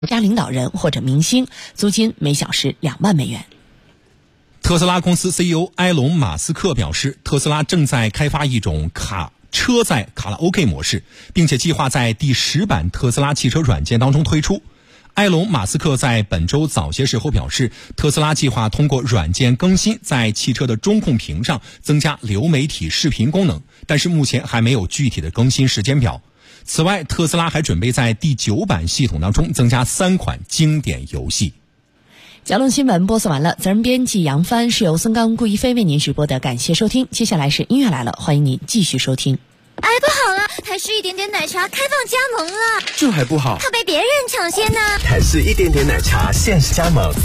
家领导人或者明星，租金每小时2万美元。 特斯拉公司 CEO 埃隆·马斯克表示，特斯拉正在开发一种车载卡拉 OK 模式，并且计划在第10版特斯拉汽车软件当中推出。埃隆·马斯克在本周早些时候表示，特斯拉计划通过软件更新在汽车的中控屏上增加流媒体视频功能，但是目前还没有具体的更新时间表。此外，特斯拉还准备在第9版系统当中增加3款经典游戏。 角论新闻播送完了，责任编辑杨帆，是由孙刚、顾一飞为您直播的，感谢收听。接下来是音乐来了，欢迎您继续收听。 哎，不好了，台式一点点奶茶开放加盟了， 这还不好， 怕被别人抢先呢。 台式一点点奶茶限时加盟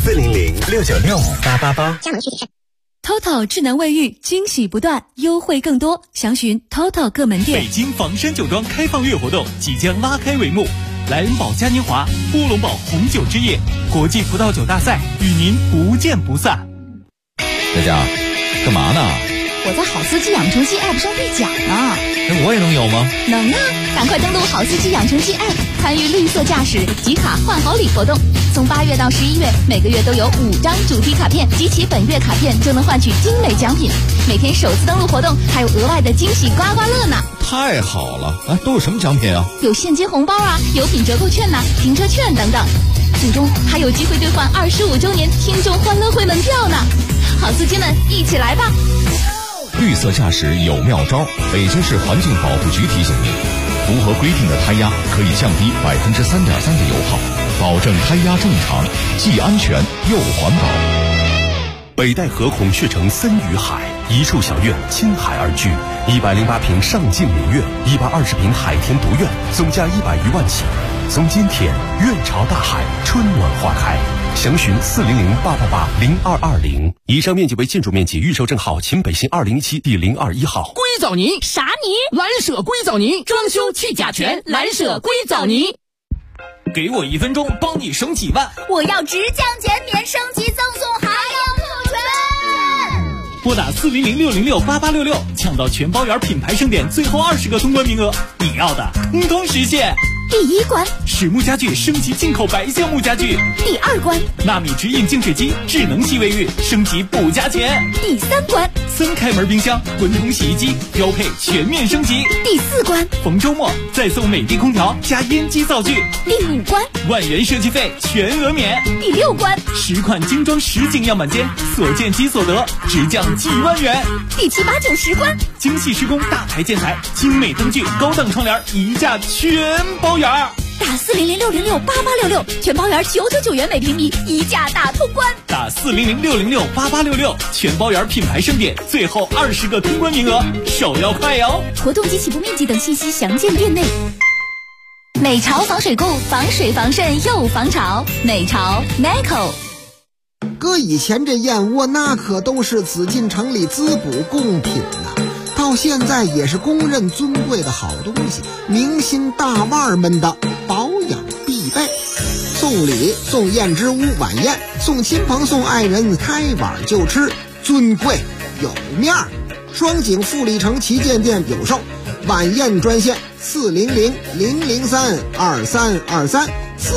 400-696-5888， 加盟具体看。 TOTO 智能卫浴，惊喜不断，优惠更多，详询 TOTO 各门店。 北京房山酒庄开放月活动即将拉开帷幕，莱恩堡嘉年华、乌龙堡红酒之夜、国际葡萄酒大赛与您不见不散。 佳佳，干嘛呢？ 我在好司机养成记 App 上兑奖呢。 我也能有吗？ 能啊，赶快登录好司机养成记 App， 参与绿色驾驶集卡换好礼活动。从8月到11月，每个月都有5张主题卡片，集齐本月卡片就能换取精美奖品。每天首次登录活动还有额外的惊喜刮刮乐呢。 太好了！哎，都有什么奖品啊？ 有现金红包啊，有品折扣券呐，停车券等等。最终还有机会兑换25周年听众欢乐会门票呢。好司机们，一起来吧！ 绿色驾驶有妙招，北京市环境保护局提醒您，符合规定的胎压可以降低3.3%的油耗，保证胎压正常，既安全又环保。 北戴河孔雀城森与海，一处小院亲海而居，108平上镜明月，120平海天独院，总价100余万起。从今天院朝大海，春暖花开。详询400-888-0220。以上面积为建筑面积，预售证号秦北新2017第021号。 硅藻泥啥泥？ 蓝舍硅藻泥，装修去甲醛，蓝舍硅藻泥。 给我1分钟，帮你省几万。 我要直降减免升级赠送还有特权。 拨打400-606-8866，抢到全包圆品牌盛典最后20个通关名额，你要的通通实现。 第1关， 实木家具升级进口白橡木家具。 第2关， 纳米直饮净水机智能洗卫浴升级不加钱。 第3关 ，3开门冰箱滚筒洗衣机标配全面升级。 第4关， 逢周末再送美的空调加烟机灶具。 第5关， 万元设计费全额免。 第6关 ，10款精装实景样板间所见即所得，直降几万元。 第7、8、9、10关， 精细施工大牌建材精美灯具高档窗帘一价全包圆。 打400-606-8866，全包圆999元每平米，一价大通关。 打400-606-8866，全包圆品牌盛典最后20个通关名额，手要快哟！ 活动及起步面积等信息详见店内。美潮防水固，防水防渗又防潮。美潮 Meco。 搁以前这燕窝那可都是紫禁城里滋补贡品呐，到现在也是公认尊贵的好东西，明星大腕们的保养必备。送礼送燕之屋晚宴，送亲朋送爱人开碗就吃，尊贵有面儿。双井富力城旗舰店有售，晚宴专线400-003-2323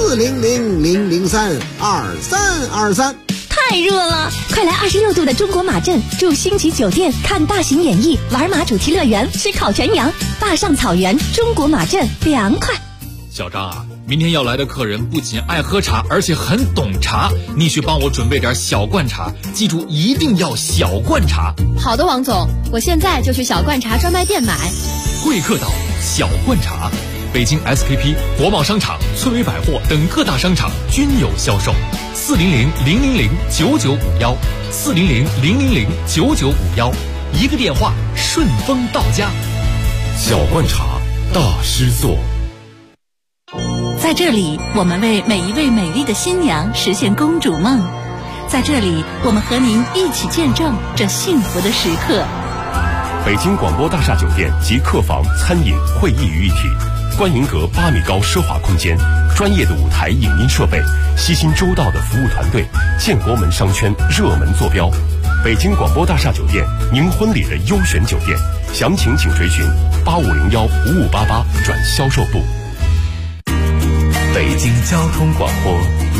400-003-2323。 太热了，快来26度的中国马镇住星级酒店，看大型演艺，玩马主题乐园，吃烤全羊，大上草原中国马镇凉快。 小张啊，明天要来的客人不仅爱喝茶，而且很懂茶，你去帮我准备点小罐茶，记住一定要小罐茶。 好的，王总，我现在就去小罐茶专卖店买。 贵客岛小罐茶，北京 SKP、国贸商场、村委百货等各大商场均有销售。400-000-9951 400-000-9951，一个电话顺丰到家。 小罐茶大师座。 在这里，我们为每一位美丽的新娘实现公主梦。在这里，我们和您一起见证这幸福的时刻。 北京广播大厦酒店及客房、餐饮、会议于一体，观云阁8米高奢华空间，专业的舞台影音设备，悉心周到的服务团队，建国门商圈热门坐标。北京广播大厦酒店，您婚礼的优选酒店，详情请垂询8501-5588转销售部。 北京交通广播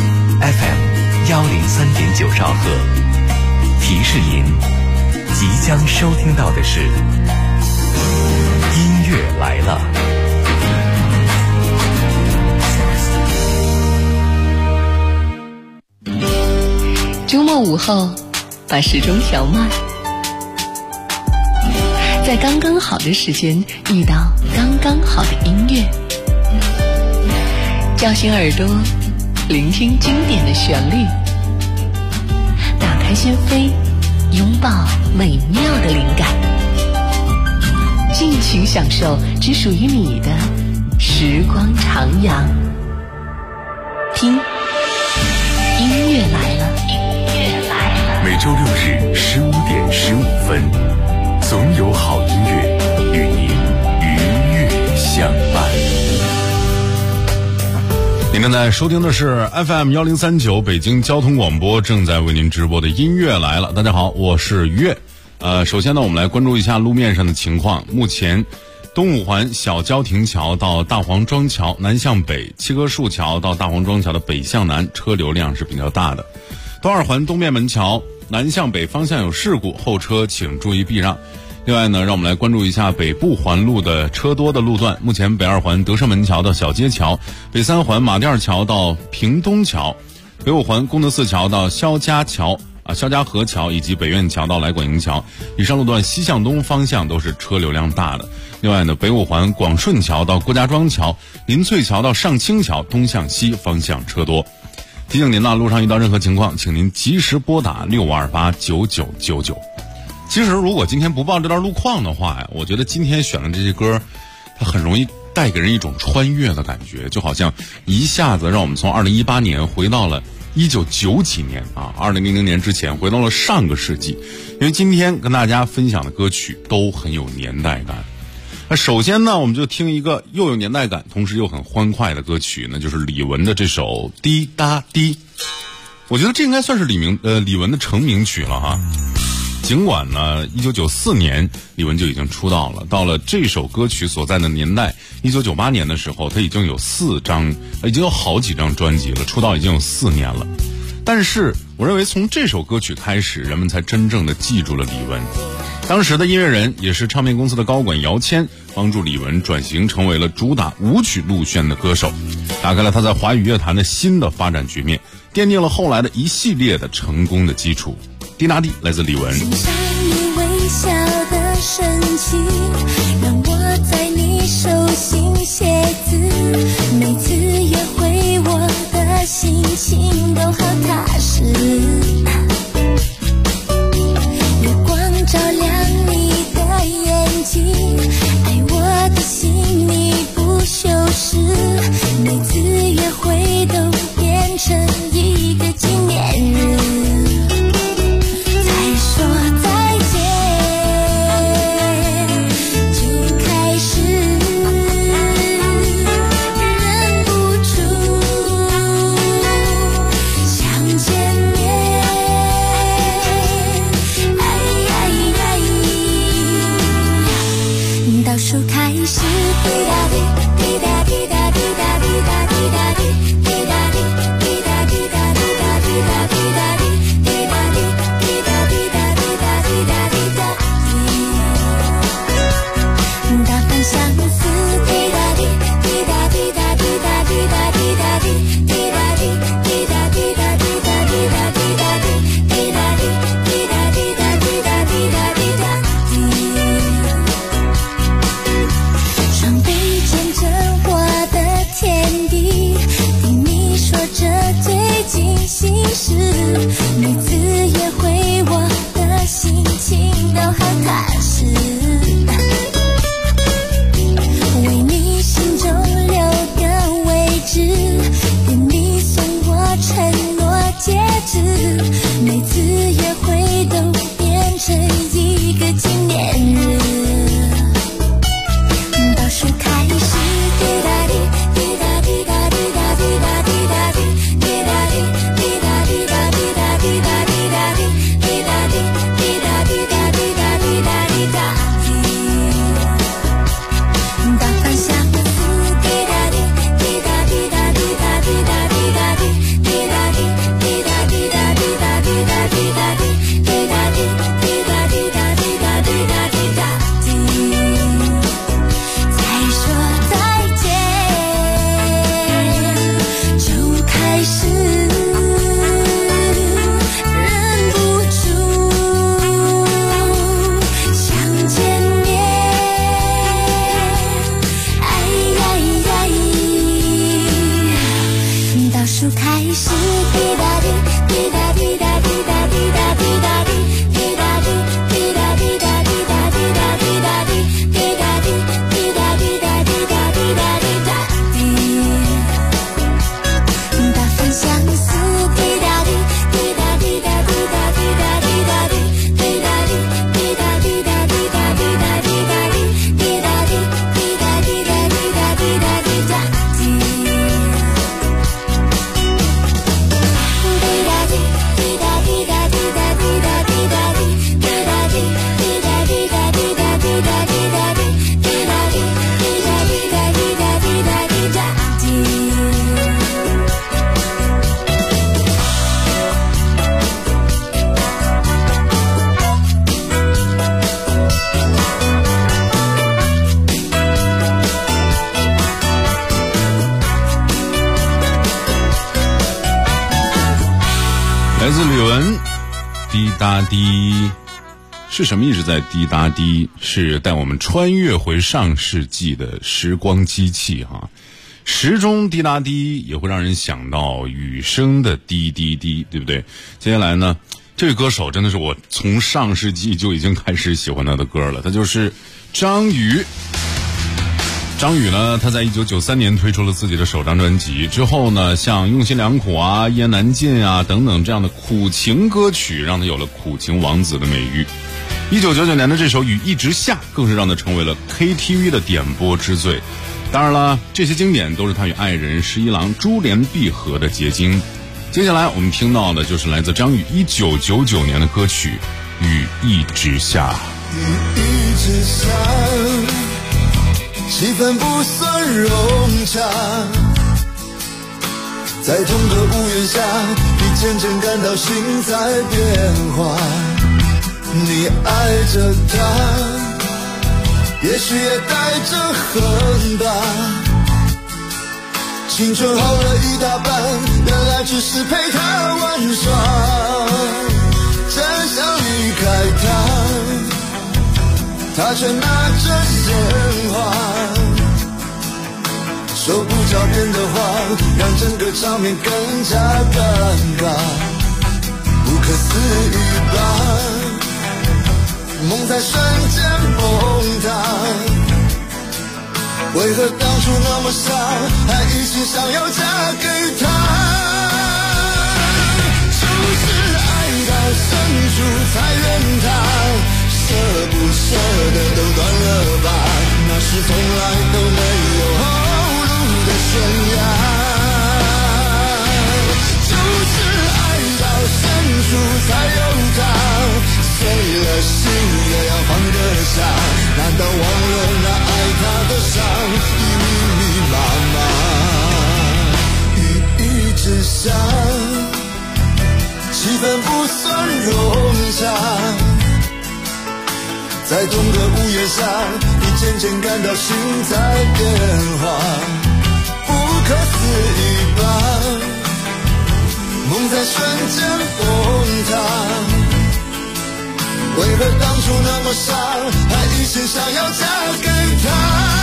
FM103.9兆赫。提示您，即将收听到的是音乐来了。 周末午后，把时钟调慢，在刚刚好的时间遇到刚刚好的音乐，叫醒耳朵，聆听经典的旋律，打开心扉，拥抱美妙的灵感，尽情享受只属于你的时光徜徉。听，音乐来了。 每周六日15点15分，总有好音乐与您愉悦相伴。 您正在收听的是 FM1039 北京交通广播正在为您直播的音乐来了。大家好，我是于越。首先呢，我们来关注一下路面上的情况。目前东五环小交亭桥到大黄庄桥南向北，七棵树桥到大黄庄桥的北向南车流量是比较大的。东二环东便门桥南向北方向有事故，后车请注意避让。另外呢，让我们来关注一下北部环路的车多的路段。目前北二环德胜门桥到小街桥，北三环马甸桥到平东桥，北五环功德寺桥到肖家河桥，以及北苑桥到来广营桥，以上路段西向东方向都是车流量大的。另外呢，北五环广顺桥到郭家庄桥，林翠桥到上清桥东向西方向车多。提醒您呢，路上遇到任何情况，请您及时拨打65289999。其实如果今天不报这段路况的话呀，我觉得今天选的这些歌，它很容易带给人一种穿越的感觉，就好像一下子让我们从2018年回到了1990几年啊，2000年之前，回到了上个世纪。因为今天跟大家分享的歌曲都很有年代感。那首先呢，我们就听一个又有年代感同时又很欢快的歌曲，那就是李玟的这首滴答滴。我觉得这应该算是李玟的成名曲了哈。尽管呢1994年李玟就已经出道了，到了这首歌曲所在的年代1998年的时候，他已经有好几张专辑了，出道已经有4年了。但是我认为从这首歌曲开始，人们才真正的记住了李玟。当时的音乐人也是唱片公司的高管姚谦，帮助李玟转型成为了主打舞曲路线的歌手，打开了他在华语乐坛的新的发展局面，奠定了后来的一系列的成功的基础。滴答滴来自李玟。 欣赏你微笑的神情，让我在你手心写字，每次约会我的心情都好踏实，月光照亮你的眼睛，爱我的心你不修饰，每次约会都变成一个纪念日，说再见就开始，忍不住想见面，倒数开始，滴答滴滴答滴答滴答滴答滴答滴滴答滴滴答滴答滴答滴答滴答滴滴答滴滴答滴答滴答滴答滴答滴，大方相思，滴答滴滴答滴答滴答滴答滴答滴滴答滴滴答滴答滴答滴答滴答滴滴答滴滴答滴答滴答滴答滴答滴，双臂见证我的天地，听你说着最近心事，每次约会我的心情都好踏实，为你心中留个位置，跟你送我承诺戒指，每次约会都变成一个纪念日，倒数开始，滴答滴滴答滴答滴答滴答滴答滴滴答滴滴答滴答滴答开始，滴答滴，滴答滴答滴答滴答滴答滴，滴答滴，滴答滴答滴答滴答滴答滴，滴答滴，滴答滴答滴答滴答滴答滴，大风相思，滴答滴，滴答滴答滴答滴答滴答滴，滴答滴，滴答滴答滴答滴答滴答滴，滴答滴，滴答滴答滴答滴答滴答滴。 来自李玟，滴答滴是什么意思？在滴答滴是带我们穿越回上世纪的时光机器哈。时钟滴答滴也会让人想到雨声的滴滴滴，对不对？接下来呢，这位歌手真的是我从上世纪就已经开始喜欢他的歌了，他就是张宇。张宇呢，他在1993年推出了自己的首张专辑之后呢，像用心良苦啊、一言难尽啊等等这样的苦情歌曲，让他有了苦情王子的美誉。1999年的这首《雨一直下》更是让他成为了 KTV 的点播之最。当然了，这些经典都是他与爱人十一郎珠联璧合的结晶。接下来我们听到的就是来自张宇1999年的歌曲《雨一直下》。 雨一直下，气氛不算融洽，在同个屋檐下，你渐渐感到心在变化。你爱着他，也许也带着恨吧。青春耗了一大半，原来只是陪他玩耍。真想离开他却拿着鲜花，说不着边的话，让整个场面更加尴尬。不可思议吧，梦在瞬间崩塌。为何当初那么傻，还一心想要嫁给他？就是爱到深处才怨他。舍不舍得都断了吧，那是从来都没有后路的悬崖。就是爱到深处才有他，碎了心也要放得下。难道忘了那爱他的伤已密密麻麻？雨一直下，气氛不算融洽。在同个屋檐下，你渐渐感到心在变化。不可思议吧，梦在瞬间崩塌。为何当初那么傻，还一心想要嫁给他？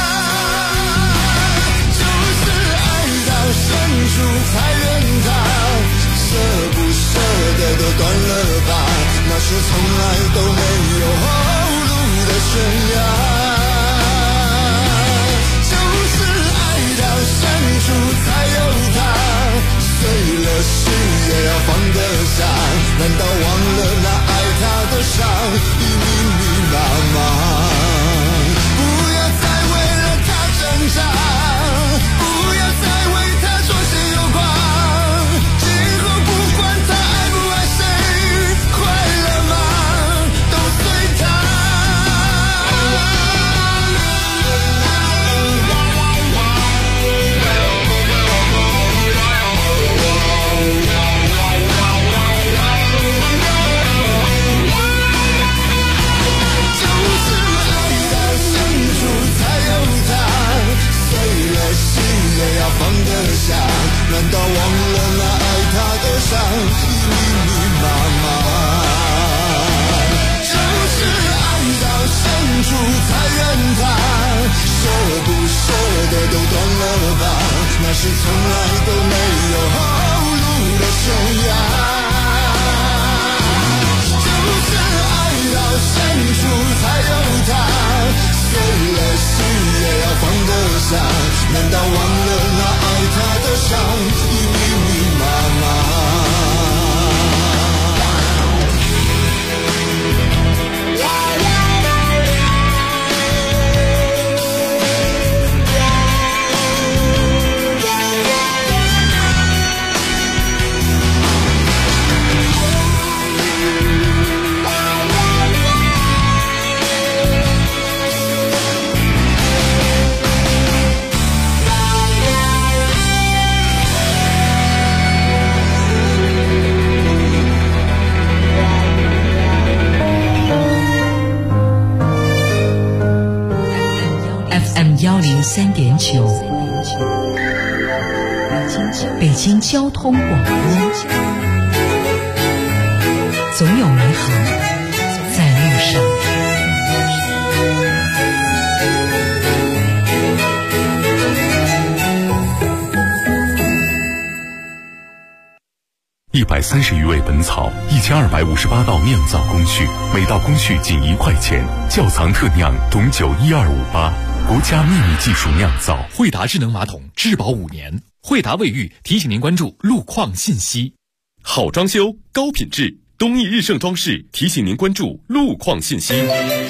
就是爱到深处才怨他。舍不舍得都断了吧，那是从来都没有后路的悬崖。就是爱到深处才有他，碎了心也要放得下。难道忘了那爱他的伤已密密麻麻？不要再为了他挣扎，不要再为他说些有光。就是 103.9，北京交通广播，总有美好在路上。 130余味本草，1258道酿造工序，每道工序仅1块钱。窖藏特酿董酒12588，国家秘密技术酿造。 惠达智能马桶质保5年。惠达卫浴提醒您关注路况信息。 好装修，高品质，东益日盛装饰提醒您关注路况信息。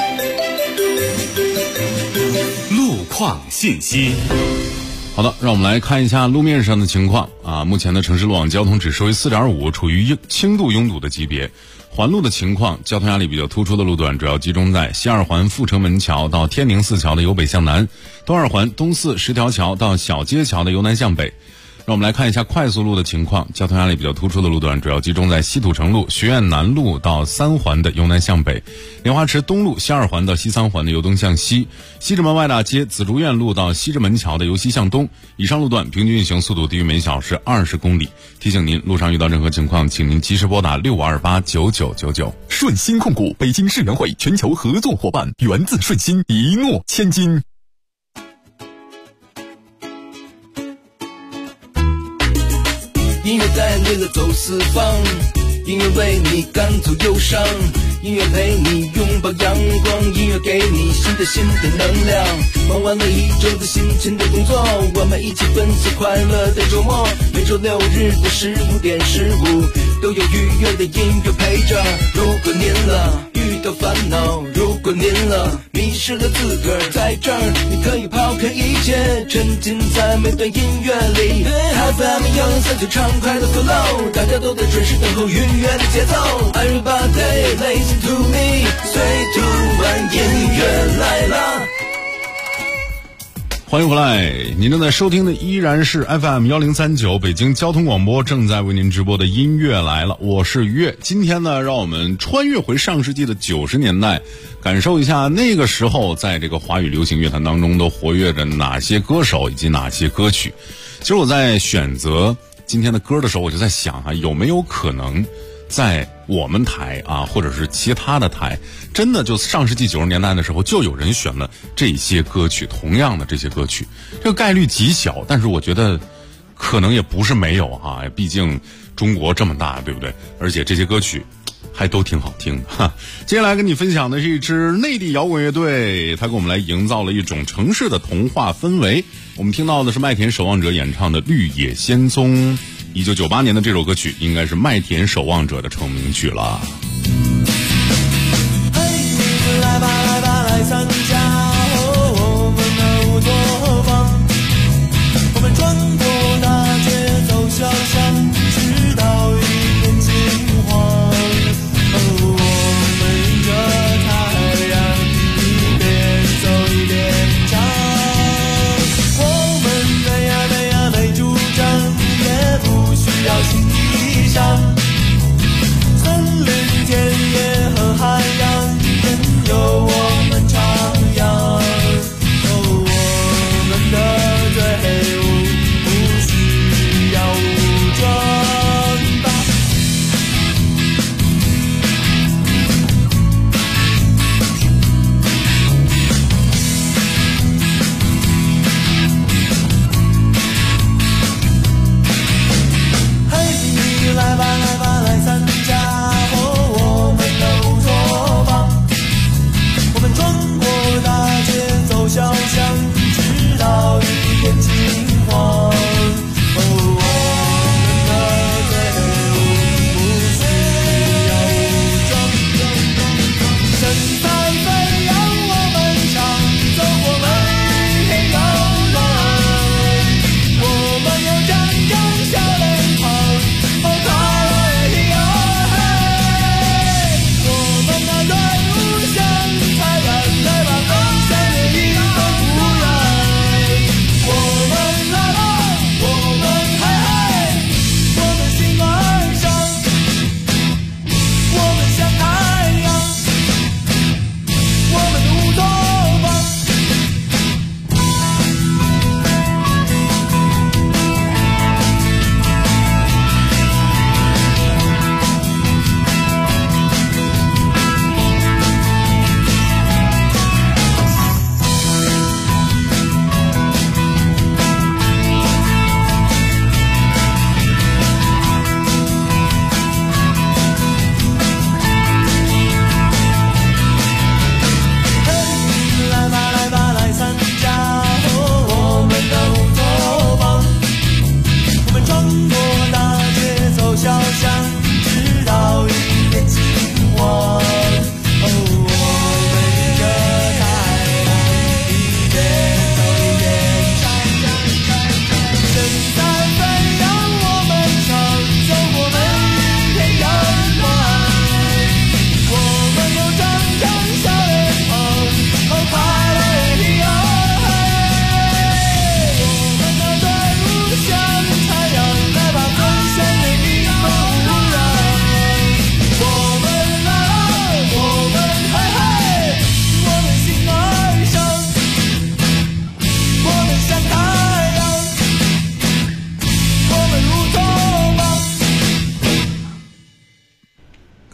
路况信息。 好的，让我们来看一下路面上的情况啊。目前的城市路网交通指数为 4.5， 处于轻度拥堵的级别。环路的情况，交通压力比较突出的路段主要集中在西二环阜成门桥到天宁寺桥的由北向南，东二环东四十条桥到小街桥的由南向北。让我们来看一下快速路的情况，交通压力比较突出的路段主要集中在西土城路、学院南路到三环的由南向北，莲花池东路西二环到西三环的由东向西，西直门外大街紫竹院路到西直门桥的由西向东。以上路段平均运行速度低于每小时20公里。提醒您，路上遇到任何情况，请您及时拨打65289999。 顺鑫控股北京世园会全球合作伙伴，源自顺鑫，一诺千金。 音乐带领了走四方，音乐为你赶走忧伤，音乐陪你拥抱阳光，音乐给你新的能量。忙完了一周的辛勤的工作，我们一起奔赴快乐的周末。每周6日的15点15，都有愉悦的音乐陪着。如果您遇到烦恼，如果您迷失了自个儿，在这儿你可以抛开一切，沉浸在每段音乐里。FM 103就畅快的 flow， 大家都在准时等候愉悦的节奏。Everybody listen to me， 随突然音乐来了。 欢迎回来，您正在收听的依然是 FM 1039北京交通广播正在为您直播的音乐来了，我是于越。今天呢，让我们穿越回上世纪的90年代，感受一下那个时候在这个华语流行乐坛当中都活跃着哪些歌手以及哪些歌曲。其实我在选择今天的歌的时候，我就在想啊，有没有可能在我们台啊，或者是其他的台，真的就上世纪90年代的时候就有人选了这些歌曲，同样的这些歌曲，这个概率极小，但是我觉得可能也不是没有啊，毕竟中国这么大，对不对？而且这些歌曲还都挺好听的哈。接下来跟你分享的是一支内地摇滚乐队，它给我们来营造了一种城市的童话氛围。我们听到的是麦田守望者演唱的《绿野仙踪》。1998年的这首歌曲应该是麦田守望者的成名曲了。 嘿，来吧来吧来参加我们的舞作坊，我们穿过大街走小巷，直到一片金黄。我们迎着太阳一边走一边唱，我们飞呀飞呀没主张，也不需要新衣裳，森林田野和海洋任由我们徜徉。我们的队伍不需要武装吧。嘿，来吧来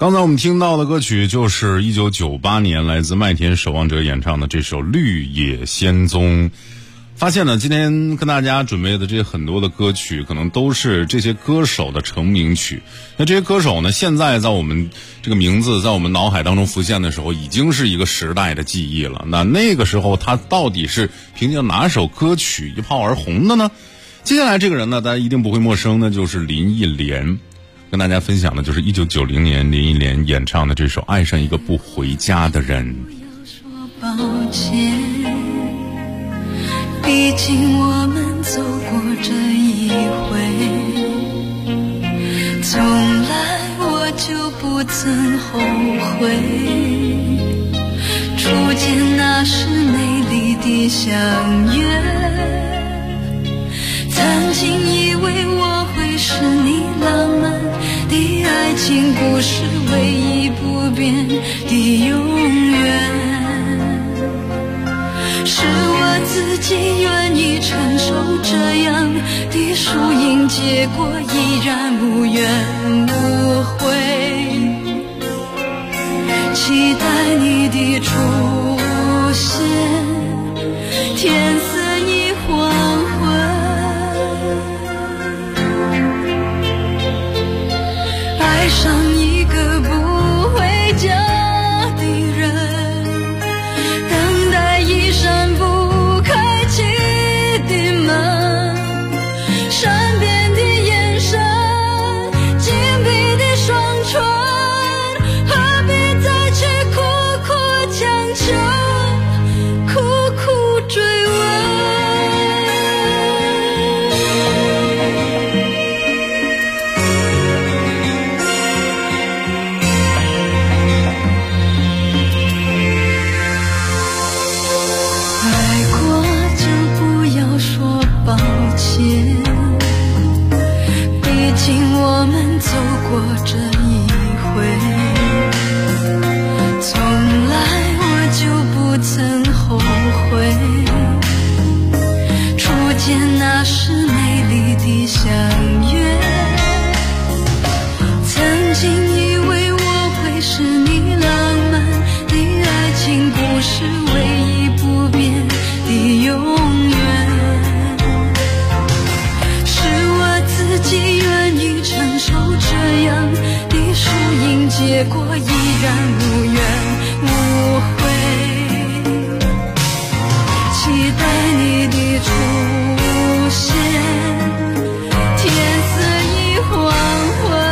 刚才我们听到的歌曲就是1998年来自麦田守望者演唱的这首《绿野仙踪》。发现呢，今天跟大家准备的这些很多的歌曲，可能都是这些歌手的成名曲。那这些歌手呢，现在在我们这个名字在我们脑海当中浮现的时候，已经是一个时代的记忆了。那个时候他到底是凭借哪首歌曲一炮而红的呢？接下来这个人呢，大家一定不会陌生，那就是林忆莲。跟大家分享的就是1990年林忆莲演唱的这首《爱上一个不回家的人》。 抱歉，毕竟我们走过这一回，从来我就不曾后悔，初见那时美丽的相约，曾经以为我会是你浪漫的爱情故事，唯一不变的永远，是我自己愿意承受这样的输赢结果，依然无怨无悔，期待你的出现，天色已黄昏，爱上一个不回家的人，等待一扇不开启的门，善变的眼神，紧闭的双唇，何必再去苦苦强求，苦苦追问。爱过就不要说抱歉，毕竟我们走过这一回，从来我就不曾后悔，初见那时美丽的相约，曾经以为我会是你浪漫的爱情故事，唯一不变的永远，是我自己愿意承受这样的输赢结果，依然无怨无悔，期待你的出现，天色已黄昏，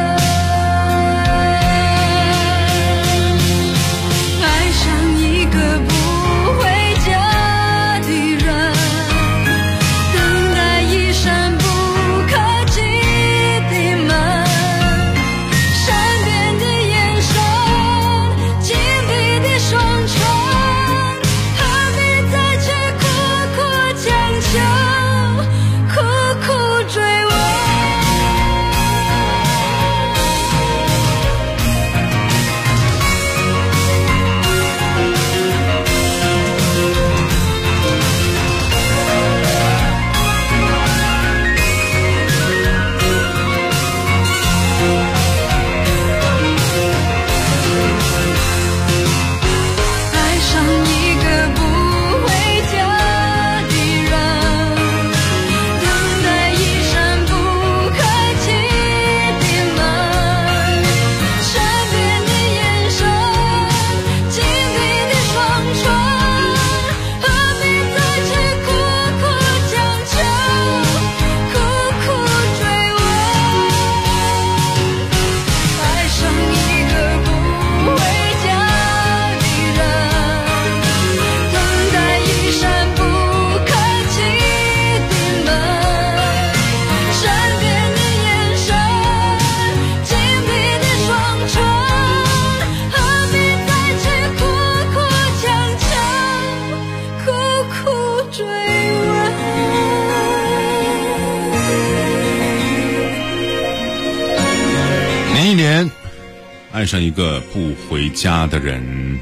爱上一个不回家的人，等待一扇不开启的门，善变的眼神，紧闭的双唇，何必再去苦苦强求，苦苦追问。爱上一个不回家的人，等待一扇不开启的门，善变的眼神，紧闭的双唇，何必再去苦苦强求，苦苦追问。爱上一个不回家的人，等待一扇不开启的门，善变的眼神，紧闭的双唇，何必再去苦苦强求，苦苦追问。 林忆莲爱上一个不回家的人。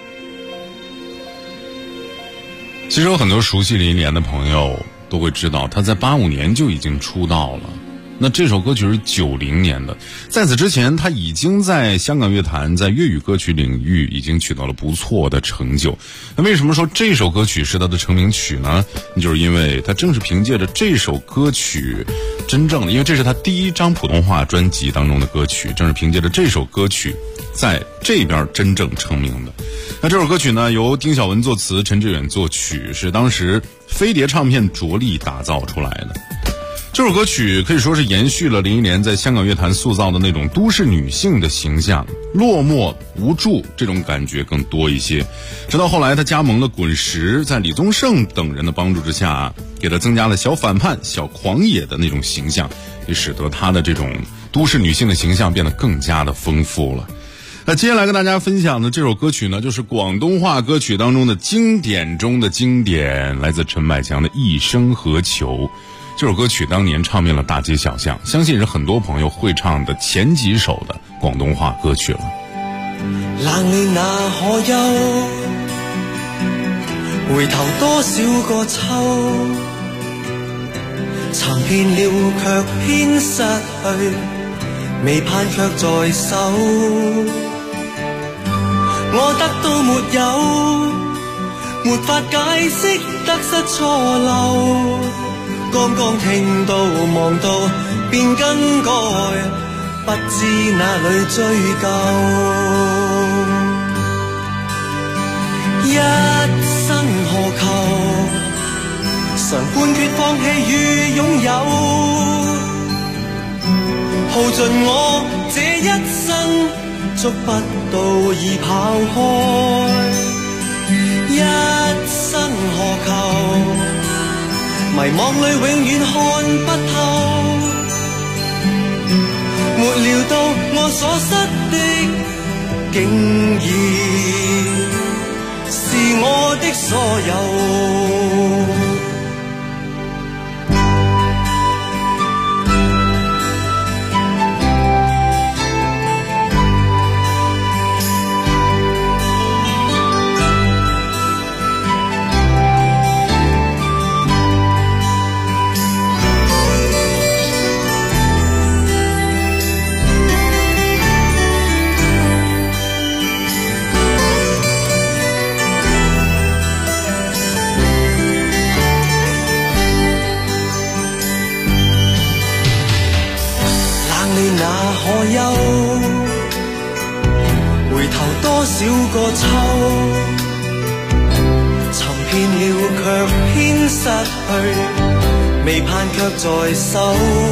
其实有很多熟悉林忆莲的朋友都会知道，她在85年就已经出道了。 那这首歌曲是90年的，在此之前他已经在香港乐坛在粤语歌曲领域已经取得了不错的成就。那为什么说这首歌曲是他的成名曲呢？就是因为他正是凭借着这首歌曲，真正的，因为这是他第一张普通话专辑当中的歌曲，正是凭借着这首歌曲在这边真正成名的。那这首歌曲呢，由丁晓文作词，陈志远作曲，是当时飞碟唱片着力打造出来的。这首歌曲可以说是延续了林忆莲在香港乐坛塑造的那种都市女性的形象，落寞无助这种感觉更多一些。直到后来她加盟了滚石，在李宗盛等人的帮助之下，给她增加了小反叛、小狂野的那种形象，也使得她的这种都市女性的形象变得更加的丰富了。那接下来跟大家分享的这首歌曲呢，就是广东话歌曲当中的经典中的经典，来自陈百强的《一生何求》。这首歌曲当年唱遍了大街小巷，相信是很多朋友会唱的前几首的广东话歌曲了。 冷暖那可休，回頭多少個秋，尋遍了卻偏失去，未盼卻在手。我得到沒有，沒法解釋得失錯漏。剛剛聽到望到便更改，不知哪裏追究。一生何求，常判決放棄與擁有，耗盡我這一生，捉不到已跑開。一生何求，迷惘裏永遠看不透，沒料到我所失的，竟然是我的所有。可休，回頭多少個秋，尋遍了卻偏失去，未盼卻在手。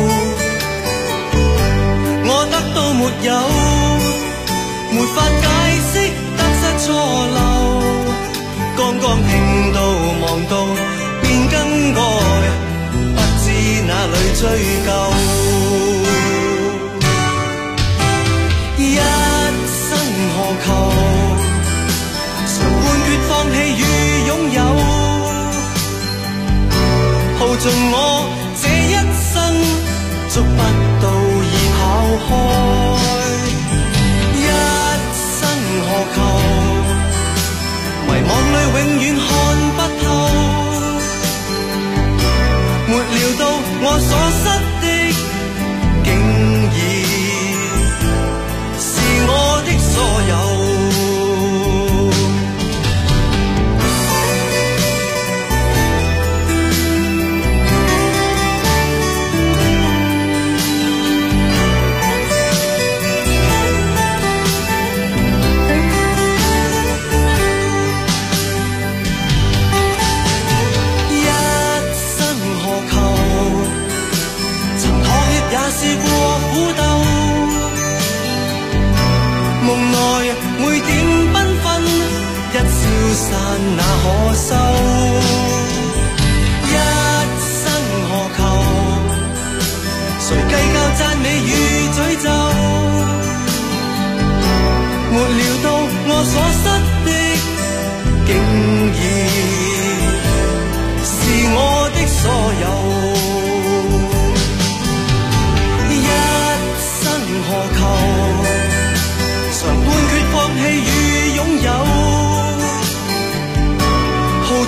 我得到沒有，沒法解釋得失錯漏。剛剛聽到望到便更改，不知哪裏追究。一生何求，常判決放棄與擁有，耗盡我這一生，捉不到已跑開。一生何求，迷惘裏永遠看不透，沒料到我所失的，竟然我的所有。一生何求，曾妥協也試過苦鬥，夢內每點繽紛，一消散那可收。一生何求，誰計較讚美與詛咒，沒料到我所失的，竟然是我的所有。一生何求，常判決放棄與擁有，耗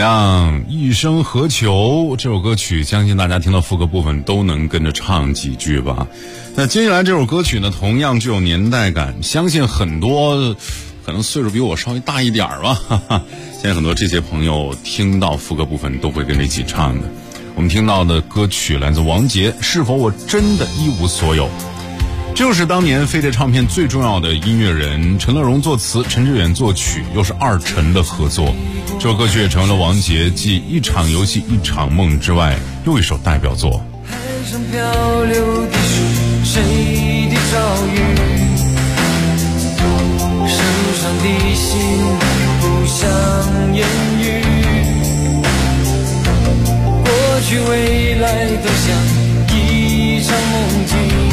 亮，一生何求？这首歌曲相信大家听到副歌部分都能跟着唱几句吧。那接下来这首歌曲呢，同样具有年代感，相信很多可能岁数比我稍微大一点吧，现在很多这些朋友听到副歌部分都会跟着一起唱的。我们听到的歌曲来自王杰，是否我真的一无所有？这就是当年飞碟唱片最重要的音乐人陈乐融作词，陈志远作曲，又是二陈的合作。这首歌曲也成为了王杰继一场游戏一场梦之外又一首代表作。 海上漂流的是谁的遭遇？手上的心不想言语，过去未来都像一场梦境，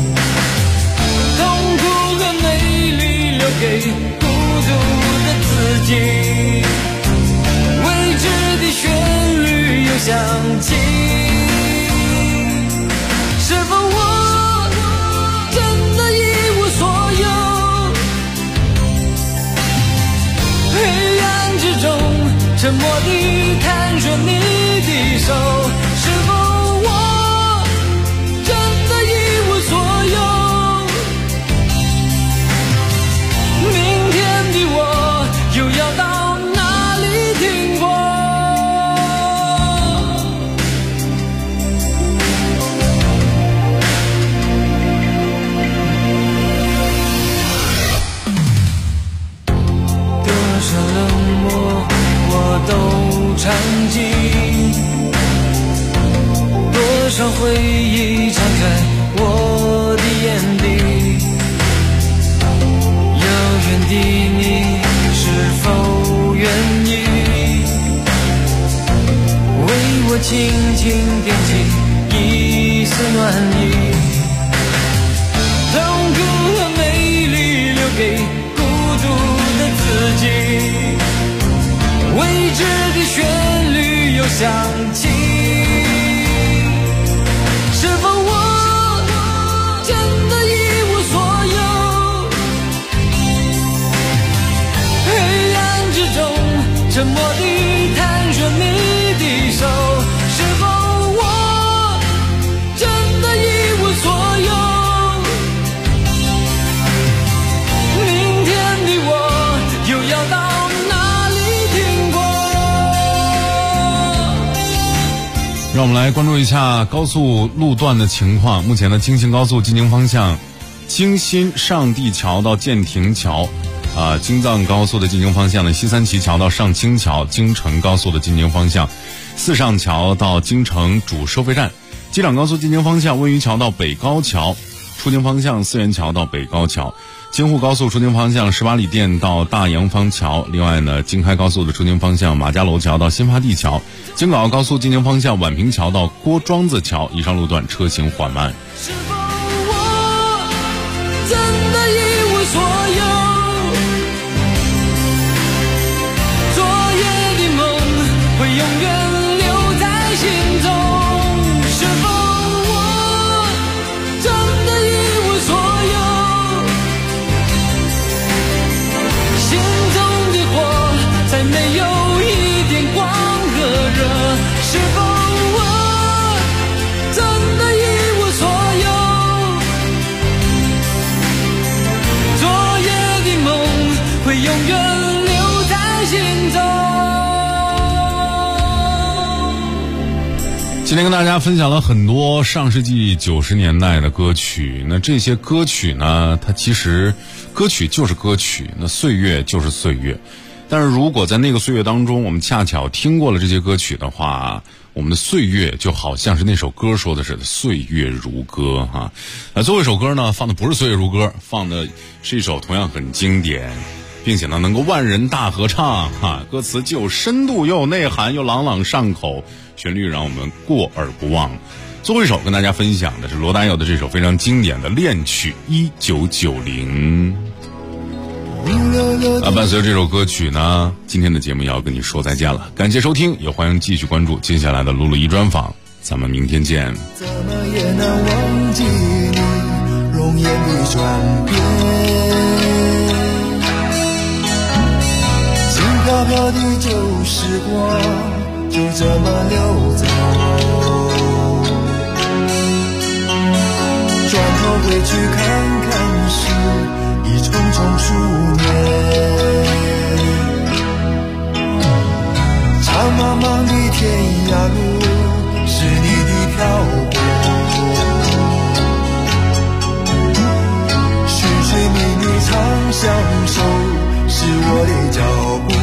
痛苦和美丽留给孤独的自己，未知的旋律又响起，是否我真的一无所有？黑暗之中沉默地看着你的手，是否我真的一无所有？明天的我又要到哪里停泊？多少冷漠我都尝尽，多少回忆藏在我的眼底，遥远的你是否愿意为我轻轻点起一丝暖意？痛苦和美丽留给孤独的自己，未知的旋律又响起，是否我真的一无所有？黑暗之中沉默地看着你的手，是否我真的一无所有？明天的我又要到哪里停泊？ 让我们来关注一下高速路段的情况。目前的京新高速进京方向，京新上地桥到建亭桥，京藏高速的进京方向呢，西三旗桥到上清桥，京承高速的进京方向，四上桥到京承主收费站，机场高速进京方向，温榆桥到北高桥，出京方向四元桥到北高桥，京沪高速出京方向18里店到大洋坊桥。另外呢，京开高速的出京方向马家楼桥到新发地桥，京港澳高速进京方向宛平桥到郭庄子桥，以上路段车行缓慢。 是否我真的一无所有？昨夜的梦会永远留在心中，是否我真的一无所有？心中的火再没有一点光和热，是否我真的一无所有？昨夜的梦会永远留在心中。 今天跟大家分享了很多上世纪90年代的歌曲，那这些歌曲呢，它其实歌曲就是歌曲，那岁月就是岁月。但是如果在那个岁月当中，我们恰巧听过了这些歌曲的话，我们的岁月就好像是那首歌说的似的，岁月如歌哈。最后一首歌呢，放的不是岁月如歌，放的是一首同样很经典，并且呢能够万人大合唱哈，歌词既有深度又有内涵，又朗朗上口，旋律让我们过耳不忘。最后一首跟大家分享的是罗大佑的这首非常经典的恋曲1990。伴随着这首歌曲呢，今天的节目要跟你说再见了，感谢收听，也欢迎继续关注接下来的露露一专访，咱们明天见。 怎么也难忘记你容颜的转变，轻飘飘的就是时光就这么流走，转头回去看看时，已匆匆数年。长茫茫的天涯路，是你的漂泊，寻寻觅觅长相守，是我的脚步。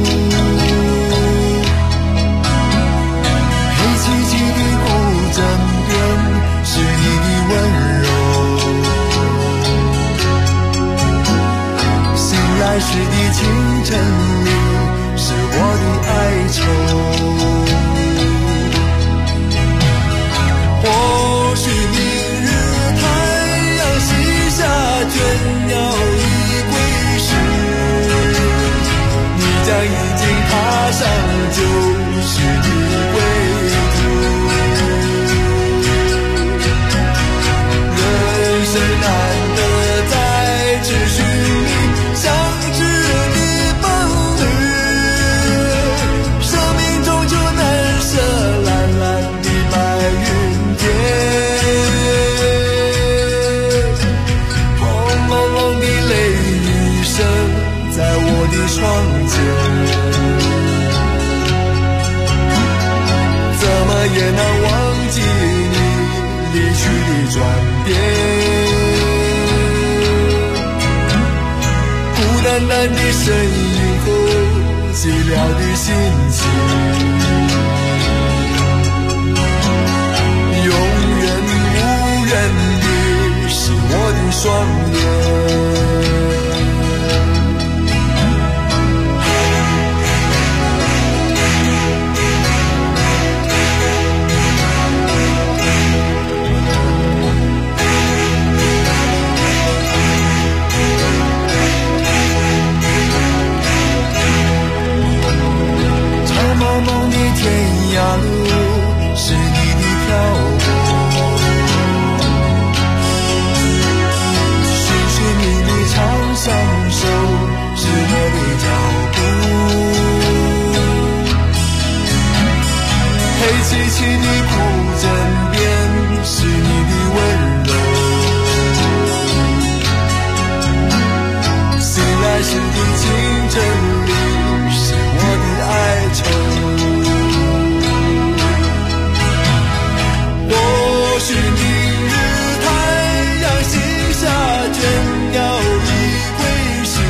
黑漆漆的古镇边，是你的温柔。醒来时的清晨里，是我的哀愁。或许明日太阳西下，倦鸟已归时，你将已经踏上旧时的归途。人生难得再次寻觅相知的伴侣，生命中就难舍蓝蓝的白云天。轰隆隆的雷雨声在我的窗前，怎么也难忘记你离去的转变。孤单单的身影后，寂寥的心情，永远无人的是我的双眼。茫茫的天涯路，是你的漂泊，寻寻觅觅长相守，是我的脚步。黑漆漆的古镇边，是你的温柔。醒来时的清晨里，是我的哀愁。或许明日太阳西下，倦鸟已归时，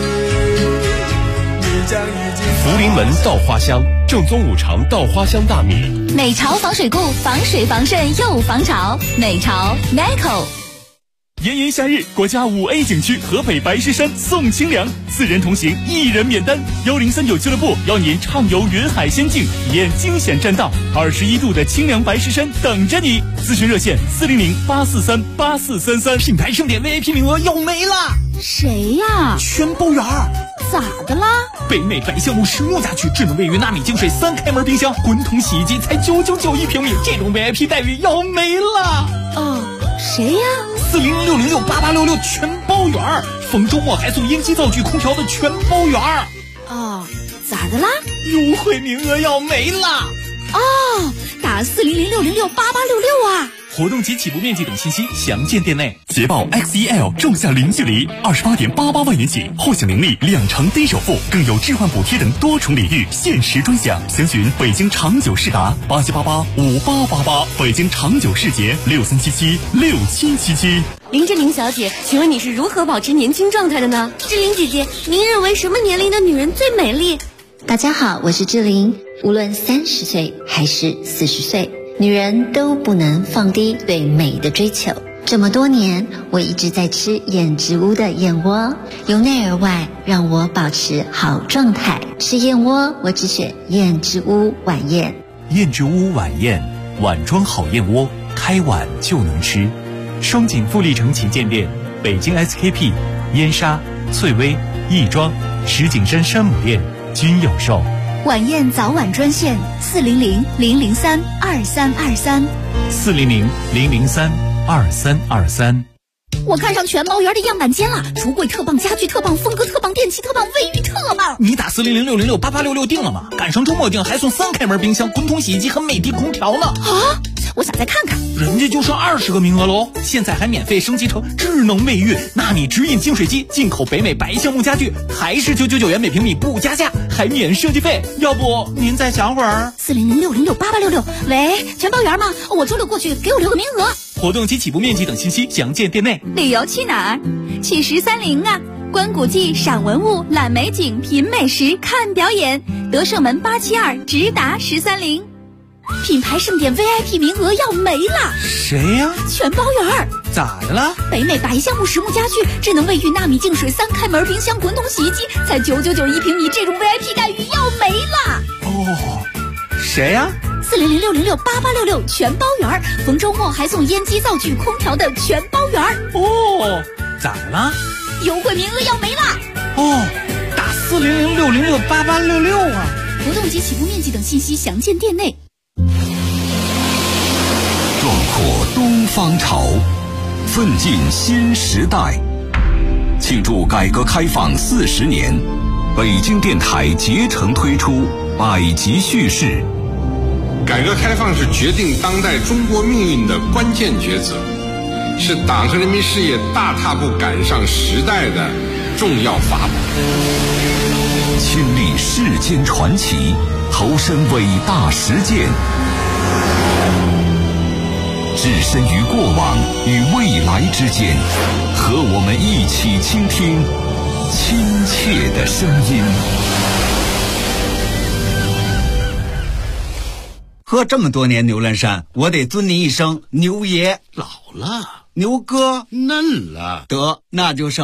你将已经。 福临门稻花香，正宗五常稻花香大米。 美潮防水固，防水防渗又防潮。美潮 Macco。 炎炎夏日，国家5A 景区河北白石山送清凉，4人同行，1人免单。1039俱乐部邀您畅游云海仙境，体验惊险栈道，21度的清凉白石山等着你。咨询热线400-843-8433。 品牌盛典 VIP 名额要没了。 谁呀？ 全包圆儿。 咋的啦？ 北美白橡木实木家具，智能卫浴纳米净水3开门冰箱，滚筒洗衣机才999一平米，这种 VIP 待遇要没了。 哦，谁呀 ？400-606-8866全包圆儿，逢周末还送烟机灶具空调的全包圆儿。 哦，咋的啦？ 优惠名额要没了。 哦，打400-606-8866啊。 活动及起步面积等信息详见店内。 捷豹 XEL 仲夏零距离28.88万元起，后享零利2成低首付，更有置换补贴等多重礼遇，限时专享。详询北京长久世达87885888，北京长久世捷63776777。 林志玲小姐，请问你是如何保持年轻状态的呢？ 志玲姐姐，您认为什么年龄的女人最美丽？ 大家好，我是志玲。无论30岁还是40岁，女人都不能放低对美的追求。这么多年，我一直在吃燕之屋的燕窝，由内而外让我保持好状态。吃燕窝，我只选燕之屋晚宴。 燕之屋晚宴，碗装好燕窝，开碗就能吃。双井富力城旗舰店、北京 SKP、燕莎、翠微、亦庄、石景山山姆店均有售。 晚宴早晚专线400-003-2323。 400-003-2323。 我看上全包园的样板间了，橱柜特棒，家具特棒，风格特棒， 电器特棒，卫浴特棒。你打400-606-8866订了吗？赶上周末订还送3开门冰箱、滚筒洗衣机和美的空调呢。 啊，我想再看看。 人家就剩20个名额喽，现在还免费升级成智能卫浴、纳米直饮净水机，进口北美白橡木家具，还是999元每平米不加价，还免设计费。要不您再想会儿 ？400-606-8866，喂，全包圆吗？我周六过去，给我留个名额。 活动及起步面积等信息详见店内。 旅游去哪儿？去1030啊！观古迹、赏文物、览美景、品美食、看表演。德胜门872直达1030。品牌盛典 VIP 名额要没了。 谁呀？ 全包圆。 咋的了？ 北美白橡木实木家具、智能卫浴、纳米净水、3开门冰箱、滚筒洗衣机，才999一平米，这种 VIP 待遇要没了。 哦，谁呀 ？400-606-8866全包圆，逢周末还送烟机、灶具、空调的全包圆。 哦，咋了？ 优惠名额要没了。 哦，打400-606-8866啊！ 活动及起步面积等信息详见店内。 壮阔东方潮，奋进新时代。庆祝改革开放40年，北京电台竭诚推出百集叙事。 改革开放是决定当代中国命运的关键抉择，是党和人民事业大踏步赶上时代的重要法宝。 亲历世间传奇，投身伟大实践，置身于过往与未来之间，和我们一起倾听亲切的声音。 喝这么多年牛栏山，我得尊您一声牛爷。 老了， 牛哥嫩了， 得那就剩